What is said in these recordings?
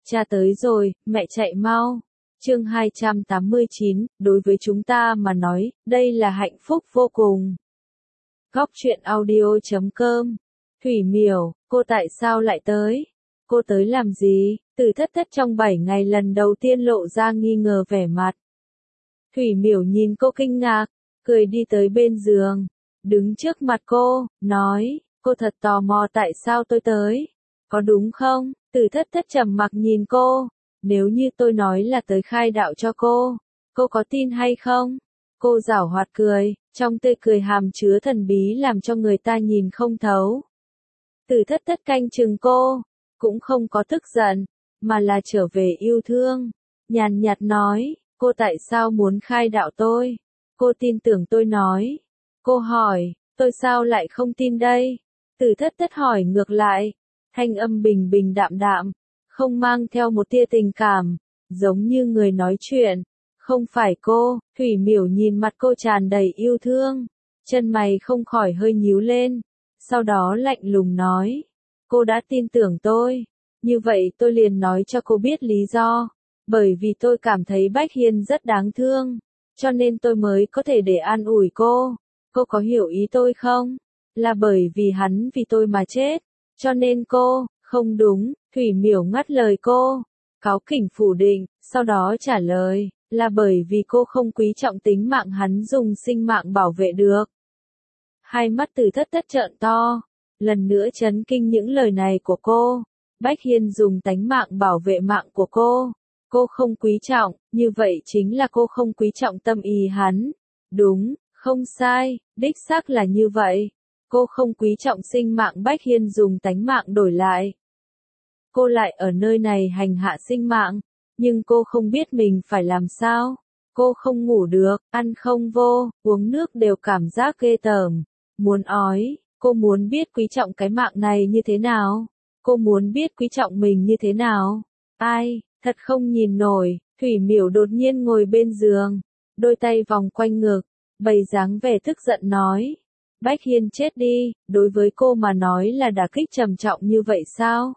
Cha tới rồi, mẹ chạy mau. Chương 289, đối với chúng ta mà nói, đây là hạnh phúc vô cùng. Góc truyện audio.com. Thủy Miểu, cô tại sao lại tới? Cô tới làm gì? Từ Thất Thất trong 7 ngày lần đầu tiên lộ ra nghi ngờ vẻ mặt. Thủy Miểu nhìn cô kinh ngạc, cười đi tới bên giường, đứng trước mặt cô, nói, cô thật tò mò tại sao tôi tới. Có đúng không? Từ Thất Thất trầm mặc nhìn cô, nếu như tôi nói là tới khai đạo cho cô có tin hay không? Cô giảo hoạt cười, trong tươi cười hàm chứa thần bí làm cho người ta nhìn không thấu. Từ Thất Thất canh chừng cô, cũng không có tức giận, mà là trở về yêu thương. Nhàn nhạt nói, cô tại sao muốn khai đạo tôi? Cô tin tưởng tôi nói. Cô hỏi, tôi sao lại không tin đây? Từ Thất Thất hỏi ngược lại, thanh âm bình bình đạm đạm, không mang theo một tia tình cảm, giống như người nói chuyện. Không phải cô. Thủy Miểu nhìn mặt cô tràn đầy yêu thương, chân mày không khỏi hơi nhíu lên, sau đó lạnh lùng nói, cô đã tin tưởng tôi, như vậy tôi liền nói cho cô biết lý do, bởi vì tôi cảm thấy Bách Hiên rất đáng thương, cho nên tôi mới có thể để an ủi cô có hiểu ý tôi không? Là bởi vì hắn vì tôi mà chết, cho nên cô, không đúng. Thủy Miểu ngắt lời cô, cáu kỉnh phủ định, sau đó trả lời, là bởi vì cô không quý trọng tính mạng hắn dùng sinh mạng bảo vệ được. Hai mắt Từ Thất Thất trợn to, lần nữa chấn kinh những lời này của cô. Bách Hiên dùng tánh mạng bảo vệ mạng của cô không quý trọng, như vậy chính là cô không quý trọng tâm ý hắn. Đúng, không sai, đích xác là như vậy. Cô không quý trọng sinh mạng Bách Hiên dùng tánh mạng đổi lại. Cô lại ở nơi này hành hạ sinh mạng, nhưng cô không biết mình phải làm sao. Cô không ngủ được, ăn không vô, uống nước đều cảm giác ghê tởm, muốn ói. Cô muốn biết quý trọng cái mạng này như thế nào. Cô muốn biết quý trọng mình như thế nào. Ai, thật không nhìn nổi. Thủy Miểu đột nhiên ngồi bên giường, đôi tay vòng quanh ngực, bày dáng vẻ tức giận nói. Bách Hiên chết đi, đối với cô mà nói là đả kích trầm trọng như vậy sao?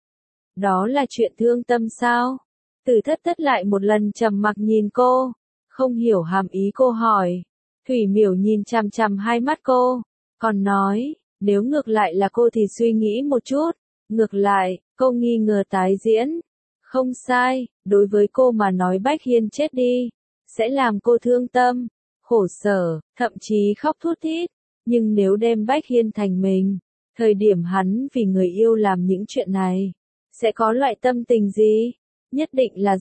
Đó là chuyện thương tâm sao? Từ Thất Thất lại một lần trầm mặc nhìn cô, không hiểu hàm ý cô hỏi. Thủy Miểu nhìn chằm chằm hai mắt cô, còn nói, nếu ngược lại là cô thì suy nghĩ một chút. Ngược lại, cô nghi ngờ tái diễn. Không sai, đối với cô mà nói Bách Hiên chết đi, sẽ làm cô thương tâm, khổ sở, thậm chí khóc thút thít. Nhưng nếu đem Bách Hiên thành mình, thời điểm hắn vì người yêu làm những chuyện này, sẽ có loại tâm tình gì? Nhất định là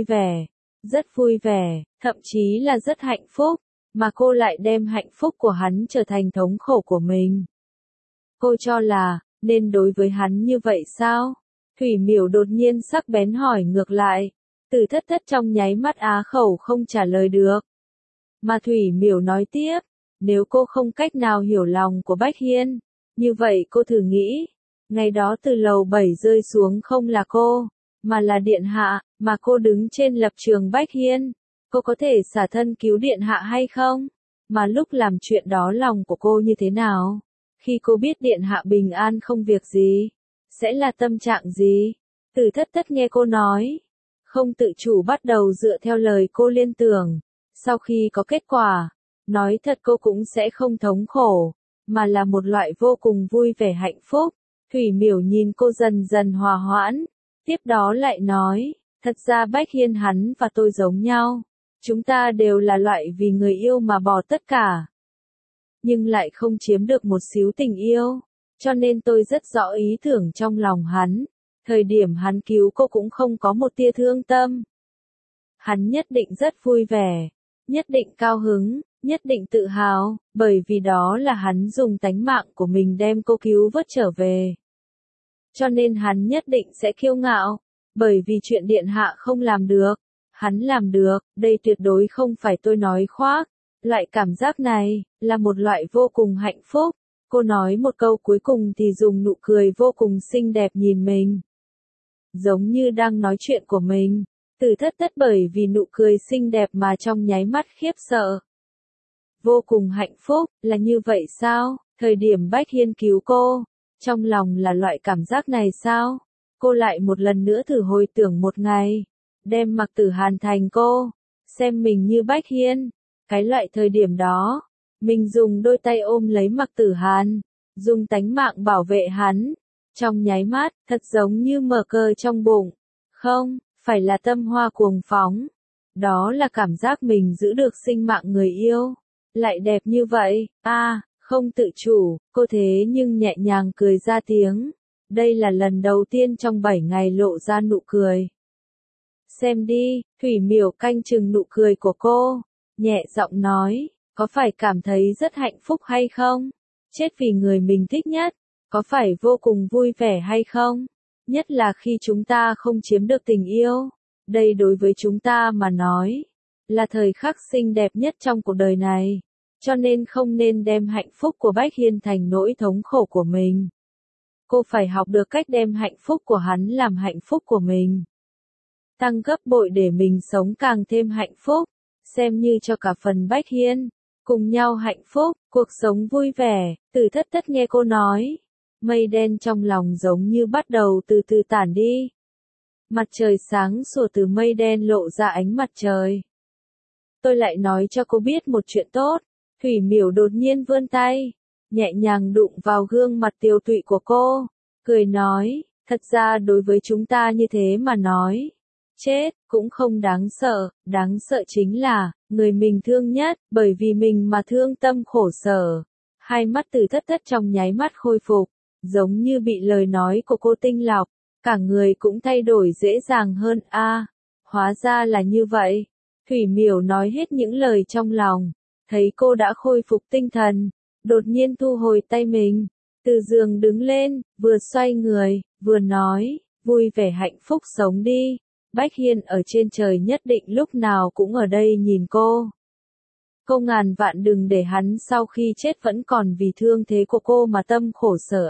rất vui vẻ, thậm chí là rất hạnh phúc, mà cô lại đem hạnh phúc của hắn trở thành thống khổ của mình. Cô cho là, nên đối với hắn như vậy sao? Thủy Miểu đột nhiên sắc bén hỏi ngược lại. Từ Thất Thất trong nháy mắt á khẩu không trả lời được. Mà Thủy Miểu nói tiếp, nếu cô không cách nào hiểu lòng của Bách Hiên, như vậy cô thử nghĩ, ngày đó từ lầu 7 rơi xuống không là cô, mà là Điện Hạ, mà cô đứng trên lập trường Bách Hiên, cô có thể xả thân cứu Điện Hạ hay không? Mà lúc làm chuyện đó lòng của cô như thế nào? Khi cô biết Điện Hạ bình an không việc gì, sẽ là tâm trạng gì? Từ Thất Thất nghe cô nói, không tự chủ bắt đầu dựa theo lời cô liên tưởng. Sau khi có kết quả, nói thật cô cũng sẽ không thống khổ, mà là một loại vô cùng vui vẻ hạnh phúc. Thủy Miểu nhìn cô dần dần hòa hoãn, tiếp đó lại nói, thật ra Bách Hiên hắn và tôi giống nhau. Chúng ta đều là loại vì người yêu mà bỏ tất cả, nhưng lại không chiếm được một xíu tình yêu, cho nên tôi rất rõ ý tưởng trong lòng hắn. Thời điểm hắn cứu cô cũng không có một tia thương tâm. Hắn nhất định rất vui vẻ, nhất định cao hứng, nhất định tự hào, bởi vì đó là hắn dùng tánh mạng của mình đem cô cứu vớt trở về. Cho nên hắn nhất định sẽ kiêu ngạo, bởi vì chuyện Điện Hạ không làm được, hắn làm được. Đây tuyệt đối không phải tôi nói khoác. Loại cảm giác này, là một loại vô cùng hạnh phúc. Cô nói một câu cuối cùng thì dùng nụ cười vô cùng xinh đẹp nhìn mình, giống như đang nói chuyện của mình. Từ Thất Thất bởi vì nụ cười xinh đẹp mà trong nháy mắt khiếp sợ. Vô cùng hạnh phúc, là như vậy sao? Thời điểm Bách Hiên cứu cô, trong lòng là loại cảm giác này sao? Cô lại một lần nữa thử hồi tưởng một ngày, đem Mạc Tử Hàn thành cô, xem mình như Bách Hiên. Cái loại thời điểm đó, mình dùng đôi tay ôm lấy Mạc Tử Hàn, dùng tánh mạng bảo vệ hắn. Trong nháy mắt, thật giống như mở cờ trong bụng. Không, phải là tâm hoa cuồng phóng. Đó là cảm giác mình giữ được sinh mạng người yêu. Lại đẹp như vậy, không tự chủ, cô thế nhưng nhẹ nhàng cười ra tiếng. Đây là lần đầu tiên trong 7 ngày lộ ra nụ cười. Xem đi, Thủy Miểu canh chừng nụ cười của cô, nhẹ giọng nói, có phải cảm thấy rất hạnh phúc hay không? Chết vì người mình thích nhất, có phải vô cùng vui vẻ hay không? Nhất là khi chúng ta không chiếm được tình yêu. Đây đối với chúng ta mà nói, là thời khắc xinh đẹp nhất trong cuộc đời này. Cho nên không nên đem hạnh phúc của Bách Hiên thành nỗi thống khổ của mình. Cô phải học được cách đem hạnh phúc của hắn làm hạnh phúc của mình. Tăng gấp bội để mình sống càng thêm hạnh phúc, xem như cho cả phần Bách Hiên. Cùng nhau hạnh phúc, cuộc sống vui vẻ. Từ Thất Thất nghe cô nói, mây đen trong lòng giống như bắt đầu từ từ tản đi. Mặt trời sáng sủa từ mây đen lộ ra ánh mặt trời. Tôi lại nói cho cô biết một chuyện tốt. Thủy Miểu đột nhiên vươn tay, nhẹ nhàng đụng vào gương mặt tiều tụy của cô, cười nói, thật ra đối với chúng ta như thế mà nói, chết cũng không đáng sợ chính là, người mình thương nhất, bởi vì mình mà thương tâm khổ sở. Hai mắt Từ Thất Thất trong nháy mắt khôi phục, giống như bị lời nói của cô tinh lọc, cả người cũng thay đổi dễ dàng hơn. Hóa ra là như vậy. Thủy Miểu nói hết những lời trong lòng. Thấy cô đã khôi phục tinh thần, đột nhiên thu hồi tay mình, từ giường đứng lên, vừa xoay người, vừa nói, vui vẻ hạnh phúc sống đi. Bách Hiên ở trên trời nhất định lúc nào cũng ở đây nhìn cô. Cô ngàn vạn đừng để hắn sau khi chết vẫn còn vì thương thế của cô mà tâm khổ sở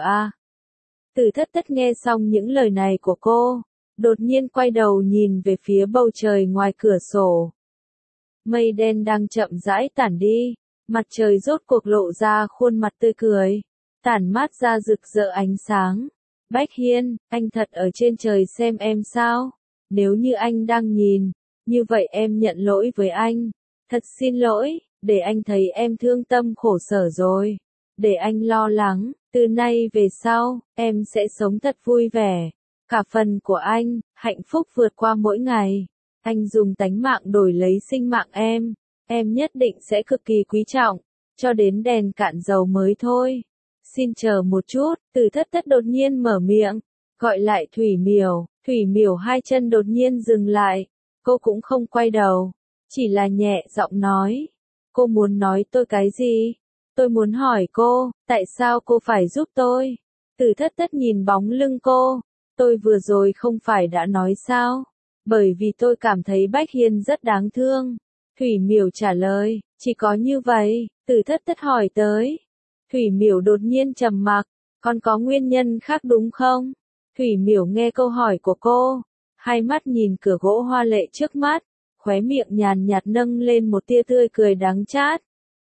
Từ Thất Thất nghe xong những lời này của cô, đột nhiên quay đầu nhìn về phía bầu trời ngoài cửa sổ. Mây đen đang chậm rãi tản đi, mặt trời rốt cuộc lộ ra khuôn mặt tươi cười, tản mát ra rực rỡ ánh sáng. Bách Hiên, anh thật ở trên trời xem em sao? Nếu như anh đang nhìn, như vậy em nhận lỗi với anh. Thật xin lỗi, để anh thấy em thương tâm khổ sở rồi. Để anh lo lắng, từ nay về sau, em sẽ sống thật vui vẻ. Cả phần của anh, hạnh phúc vượt qua mỗi ngày. Anh dùng tánh mạng đổi lấy sinh mạng em nhất định sẽ cực kỳ quý trọng, cho đến đèn cạn dầu mới thôi. Xin chờ một chút, Từ Thất Thất đột nhiên mở miệng, gọi lại Thủy Miểu hai chân đột nhiên dừng lại, cô cũng không quay đầu, chỉ là nhẹ giọng nói, cô muốn nói tôi cái gì? Tôi muốn hỏi cô, tại sao cô phải giúp tôi? Từ Thất Thất nhìn bóng lưng cô, tôi vừa rồi không phải đã nói sao? Bởi vì tôi cảm thấy Bách Hiên rất đáng thương. Thủy Miểu trả lời, chỉ có như vậy. Từ Thất Thất hỏi tới. Thủy Miểu đột nhiên trầm mặc, còn có nguyên nhân khác đúng không? Thủy Miểu nghe câu hỏi của cô, hai mắt nhìn cửa gỗ hoa lệ trước mắt, khóe miệng nhàn nhạt nâng lên một tia tươi cười đắng chát.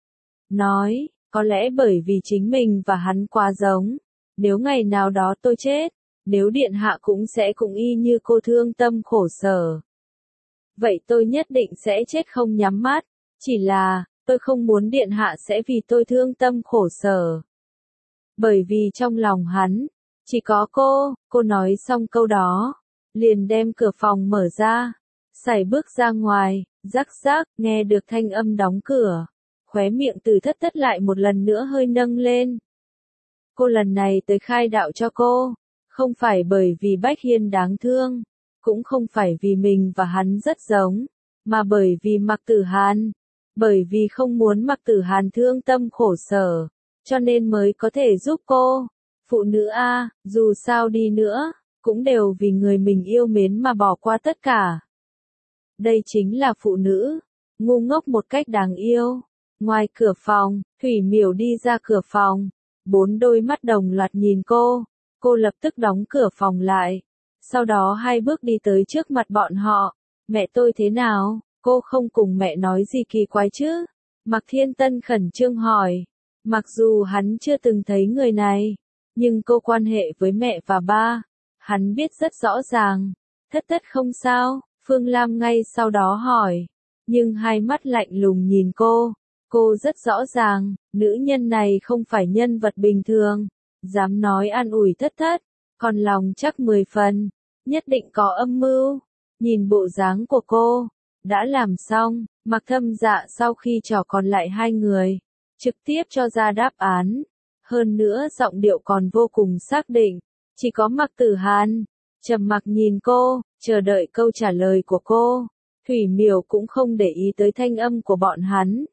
Nói, có lẽ bởi vì chính mình và hắn quá giống. Nếu ngày nào đó tôi chết, nếu điện hạ cũng sẽ cùng y như cô thương tâm khổ sở. Vậy tôi nhất định sẽ chết không nhắm mắt, chỉ là, tôi không muốn điện hạ sẽ vì tôi thương tâm khổ sở. Bởi vì trong lòng hắn, chỉ có cô nói xong câu đó, liền đem cửa phòng mở ra, sải bước ra ngoài, rắc rắc, nghe được thanh âm đóng cửa, khóe miệng Từ Thất Thất lại một lần nữa hơi nâng lên. Cô lần này tới khai đạo cho cô. Không phải bởi vì Bách Hiên đáng thương, cũng không phải vì mình và hắn rất giống, mà bởi vì Mạc Tử Hàn, bởi vì không muốn Mạc Tử Hàn thương tâm khổ sở, cho nên mới có thể giúp cô. Phụ nữ dù sao đi nữa, cũng đều vì người mình yêu mến mà bỏ qua tất cả. Đây chính là phụ nữ, ngu ngốc một cách đáng yêu. Ngoài cửa phòng, Thủy Miểu đi ra cửa phòng, 4 đôi mắt đồng loạt nhìn cô. Cô lập tức đóng cửa phòng lại, sau đó 2 bước đi tới trước mặt bọn họ. Mẹ tôi thế nào? Cô không cùng mẹ nói gì kỳ quái chứ? Mạc Thiên Tân khẩn trương hỏi. Mặc dù hắn chưa từng thấy người này, nhưng cô quan hệ với mẹ và ba, Hắn biết rất rõ ràng. Thất thất không sao, Phương Lam ngay sau đó hỏi. Nhưng hai mắt lạnh lùng nhìn cô. Cô rất rõ ràng, nữ nhân này không phải nhân vật bình thường. Dám nói an ủi thất thất, còn lòng chắc 10 phần. Nhất định có âm mưu. Nhìn bộ dáng của cô, đã làm xong, Mạc Thâm Dạ sau khi trò còn lại hai người, trực tiếp cho ra đáp án. Hơn nữa giọng điệu còn vô cùng xác định, chỉ có Mạc Tử Hàn trầm mặc nhìn cô, chờ đợi câu trả lời của cô. Thủy Miểu cũng không để ý tới thanh âm của bọn hắn,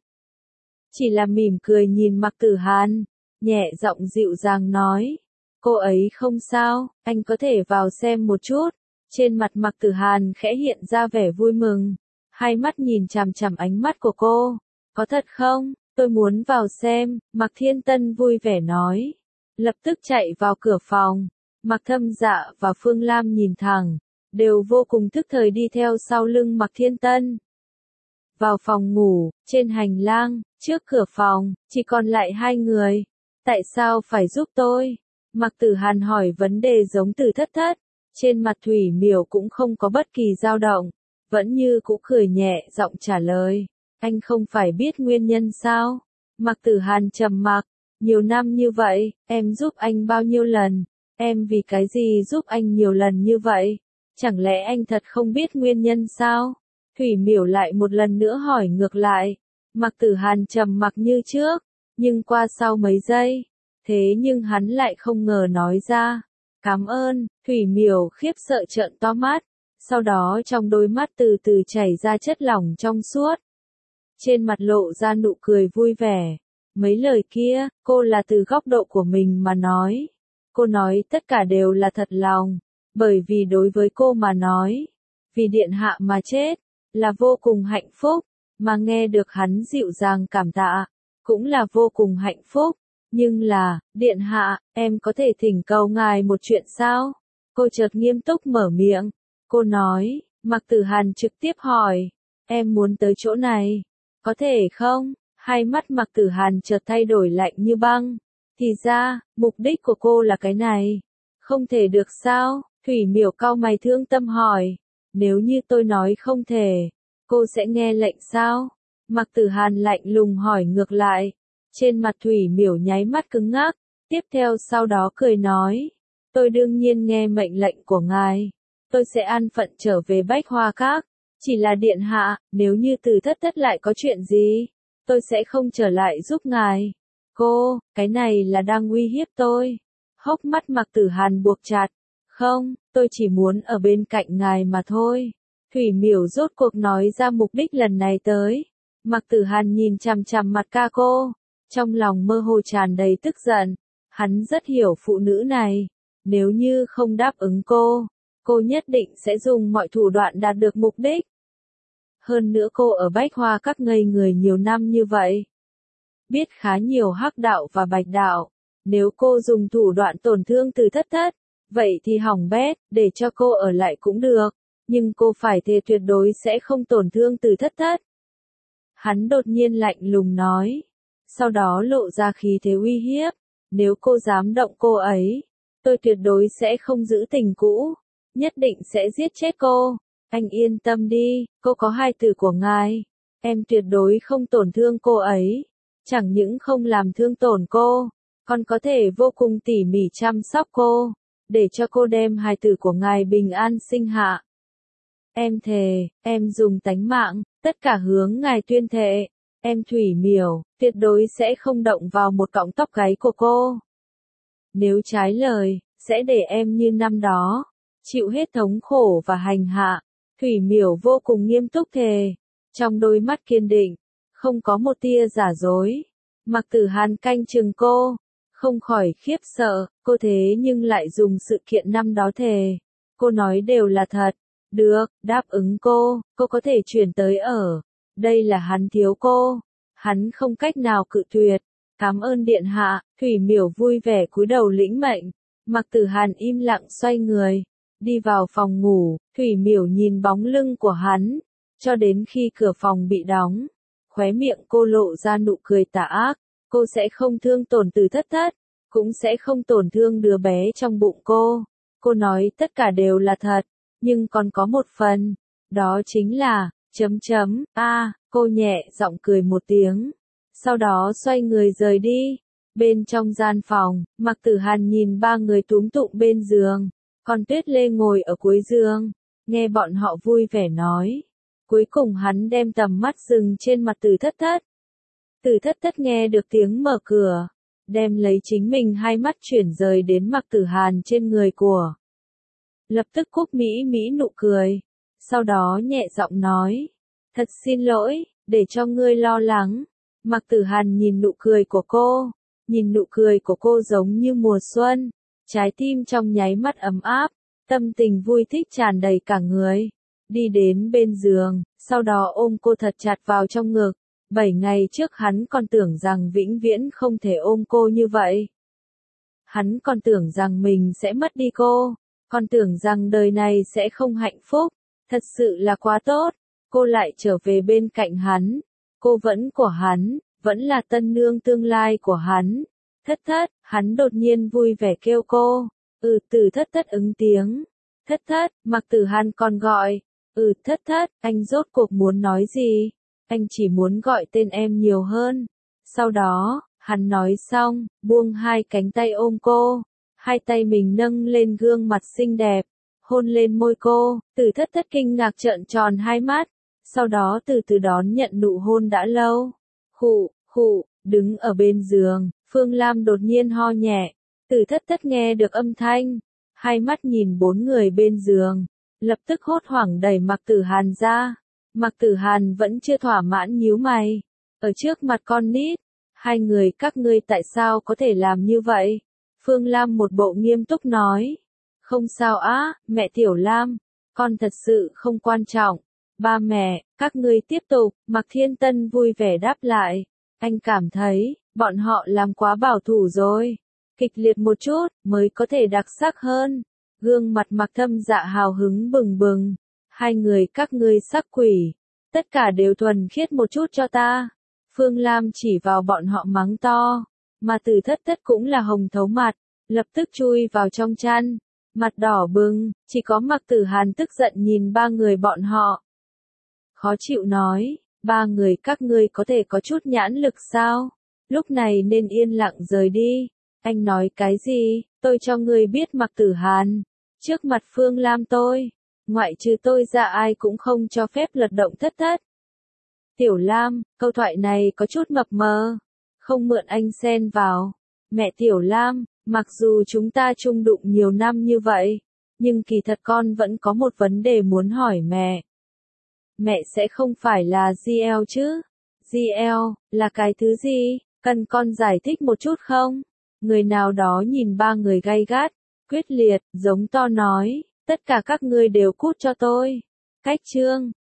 chỉ là mỉm cười nhìn Mạc Tử Hàn, nhẹ giọng dịu dàng nói, cô ấy không sao, anh có thể vào xem một chút. Trên mặt Mạc Tử Hàn khẽ hiện ra vẻ vui mừng, hai mắt nhìn chằm chằm ánh mắt của cô. Có thật không? Tôi muốn vào xem, Mạc Thiên Tân vui vẻ nói. Lập tức chạy vào cửa phòng. Mạc Thâm Dạ và Phương Lam nhìn thẳng, đều vô cùng thức thời đi theo sau lưng Mạc Thiên Tân. Vào phòng ngủ, trên hành lang, trước cửa phòng, chỉ còn lại hai người. Tại sao phải giúp tôi? Mạc Tử Hàn hỏi vấn đề giống từ thất thất. Trên mặt Thủy Miểu cũng không có bất kỳ dao động, vẫn như cũ cười nhẹ giọng trả lời. Anh không phải biết nguyên nhân sao? Mạc Tử Hàn trầm mặc. Nhiều năm như vậy, em giúp anh bao nhiêu lần? Em vì cái gì giúp anh nhiều lần như vậy? Chẳng lẽ anh thật không biết nguyên nhân sao? Thủy Miểu lại một lần nữa hỏi ngược lại. Mạc Tử Hàn trầm mặc như trước, nhưng qua sau mấy giây, thế nhưng hắn lại không ngờ nói ra. Cảm ơn. Thủy Miểu khiếp sợ trợn to mắt, sau đó trong đôi mắt từ từ chảy ra chất lỏng trong suốt. Trên mặt lộ ra nụ cười vui vẻ. Mấy lời kia, cô là từ góc độ của mình mà nói. Cô nói tất cả đều là thật lòng, bởi vì đối với cô mà nói, vì điện hạ mà chết, là vô cùng hạnh phúc, mà nghe được hắn dịu dàng cảm tạ, cũng là vô cùng hạnh phúc. Nhưng là, điện hạ, em có thể thỉnh cầu ngài một chuyện sao? Cô chợt nghiêm túc mở miệng. Cô nói, Mạc Tử Hàn trực tiếp hỏi, em muốn tới chỗ này, có thể không? Hai mắt Mạc Tử Hàn chợt thay đổi lạnh như băng. Thì ra, mục đích của cô là cái này. Không thể được sao? Thủy Miểu cau mày thương tâm hỏi. Nếu như tôi nói không thể, cô sẽ nghe lệnh sao? Mạc Tử Hàn lạnh lùng hỏi ngược lại. Trên mặt Thủy Miểu nháy mắt cứng ngắc, tiếp theo sau đó cười nói. Tôi đương nhiên nghe mệnh lệnh của ngài. Tôi sẽ an phận trở về Bách Hoa Các. Chỉ là điện hạ, nếu như từ thất thất lại có chuyện gì, tôi sẽ không trở lại giúp ngài. Cô, cái này là đang uy hiếp tôi. Hốc mắt Mạc Tử Hàn buộc chặt. Không, tôi chỉ muốn ở bên cạnh ngài mà thôi. Thủy Miểu rốt cuộc nói ra mục đích lần này tới. Mạc Tử Hàn nhìn chằm chằm mặt ca cô, trong lòng mơ hồ tràn đầy tức giận. Hắn rất hiểu phụ nữ này. Nếu như không đáp ứng cô nhất định sẽ dùng mọi thủ đoạn đạt được mục đích. Hơn nữa cô ở Bách Hoa Các ngây người nhiều năm như vậy, biết khá nhiều hắc đạo và bạch đạo. Nếu cô dùng thủ đoạn tổn thương từ thất thất, vậy thì hỏng bét, để cho cô ở lại cũng được. Nhưng cô phải thề tuyệt đối sẽ không tổn thương từ thất thất. Hắn đột nhiên lạnh lùng nói. Sau đó lộ ra khí thế uy hiếp. Nếu cô dám động cô ấy, tôi tuyệt đối sẽ không giữ tình cũ. Nhất định sẽ giết chết cô. Anh yên tâm đi, cô có hai từ của ngài. Em tuyệt đối không tổn thương cô ấy. Chẳng những không làm thương tổn cô, còn có thể vô cùng tỉ mỉ chăm sóc cô, để cho cô đem hai từ của ngài bình an sinh hạ. Em thề, em dùng tánh mạng, tất cả hướng ngài tuyên thệ. Em Thủy Miểu, tuyệt đối sẽ không động vào một cọng tóc gáy của cô. Nếu trái lời, sẽ để em như năm đó, chịu hết thống khổ và hành hạ. Thủy Miểu vô cùng nghiêm túc thề, trong đôi mắt kiên định, không có một tia giả dối. Mạc Tử Hàn canh chừng cô, không khỏi khiếp sợ, cô thế nhưng lại dùng sự kiện năm đó thề. Cô nói đều là thật. Được, đáp ứng cô có thể chuyển tới ở. Đây là hắn thiếu cô. Hắn không cách nào cự tuyệt. Cảm ơn điện hạ. Thủy Miểu vui vẻ cúi đầu lĩnh mệnh. Mạc Tử Hàn im lặng xoay người, đi vào phòng ngủ. Thủy Miểu nhìn bóng lưng của hắn, cho đến khi cửa phòng bị đóng. Khóe miệng cô lộ ra nụ cười tà ác. Cô sẽ không thương tổn từ thất thất, cũng sẽ không tổn thương đứa bé trong bụng cô. Cô nói tất cả đều là thật, nhưng còn có một phần, đó chính là, cô nhẹ giọng cười một tiếng, sau đó xoay người rời đi. Bên trong gian phòng, Mạc Tử Hàn nhìn ba người túm tụm bên giường, còn Tuyết Lê ngồi ở cuối giường, nghe bọn họ vui vẻ nói. Cuối cùng hắn đem tầm mắt dừng trên mặt Từ Thất Thất. Từ Thất Thất nghe được tiếng mở cửa, đem lấy chính mình hai mắt chuyển rời đến Mạc Tử Hàn trên người của. Lập tức Cúc Mỹ Mỹ nụ cười, sau đó nhẹ giọng nói, thật xin lỗi, để cho ngươi lo lắng. Mạc Tử Hàn nhìn nụ cười của cô, nhìn nụ cười của cô giống như mùa xuân, trái tim trong nháy mắt ấm áp, tâm tình vui thích tràn đầy cả người. Đi đến bên giường, sau đó ôm cô thật chặt vào trong ngực. 7 ngày trước hắn còn tưởng rằng vĩnh viễn không thể ôm cô như vậy. Hắn còn tưởng rằng mình sẽ mất đi cô, còn tưởng rằng đời này sẽ không hạnh phúc. Thật sự là quá tốt, cô lại trở về bên cạnh hắn. Cô vẫn của hắn, vẫn là tân nương tương lai của hắn. Thất Thất, hắn đột nhiên vui vẻ kêu cô. Từ Thất Thất ứng tiếng. Thất Thất, Mạc Tử Hàn còn gọi. Thất Thất, anh rốt cuộc muốn nói gì? Anh chỉ muốn gọi tên em nhiều hơn. Sau đó, hắn nói xong, buông hai cánh tay ôm cô. Hai tay mình nâng lên gương mặt xinh đẹp, hôn lên môi cô. Từ Thất Thất kinh ngạc trợn tròn hai mắt, sau đó từ từ đón nhận nụ hôn đã lâu. Khụ, đứng ở bên giường, Phương Lam đột nhiên ho nhẹ. Từ Thất Thất nghe được âm thanh, hai mắt nhìn bốn người bên giường, lập tức hốt hoảng đẩy Mạc Tử Hàn ra. Mạc Tử Hàn vẫn chưa thỏa mãn nhíu mày, ở trước mặt con nít, hai người các ngươi tại sao có thể làm như vậy? Phương Lam một bộ nghiêm túc nói, không sao á, mẹ Tiểu Lam, con thật sự không quan trọng. Ba mẹ, các ngươi tiếp tục, Mạc Thiên Tân vui vẻ đáp lại, anh cảm thấy, bọn họ làm quá bảo thủ rồi, kịch liệt một chút, mới có thể đặc sắc hơn. Gương mặt Mạc Thâm Dạ hào hứng bừng bừng, hai người các ngươi sắc quỷ, tất cả đều thuần khiết một chút cho ta. Phương Lam chỉ vào bọn họ mắng to, mà Từ Thất Thất cũng là hồng thấu mặt, lập tức chui vào trong chăn, mặt đỏ bừng, chỉ có Mạc Tử Hàn tức giận nhìn ba người bọn họ. Khó chịu nói, ba người các ngươi có thể có chút nhãn lực sao? Lúc này nên yên lặng rời đi. Anh nói cái gì? Tôi cho ngươi biết Mạc Tử Hàn. Trước mặt Phương Lam tôi, ngoại trừ tôi ra ai cũng không cho phép lật động Thất Thất. Tiểu Lam, câu thoại này có chút mập mờ. Không mượn anh xen vào. Mẹ Tiểu Lam, mặc dù chúng ta chung đụng nhiều năm như vậy, nhưng kỳ thật con vẫn có một vấn đề muốn hỏi mẹ. Mẹ sẽ không phải là GL chứ? GL, là cái thứ gì? Cần con giải thích một chút không? Người nào đó nhìn ba người gay gắt, quyết liệt, giống to nói, tất cả các ngươi đều cút cho tôi. Cách chương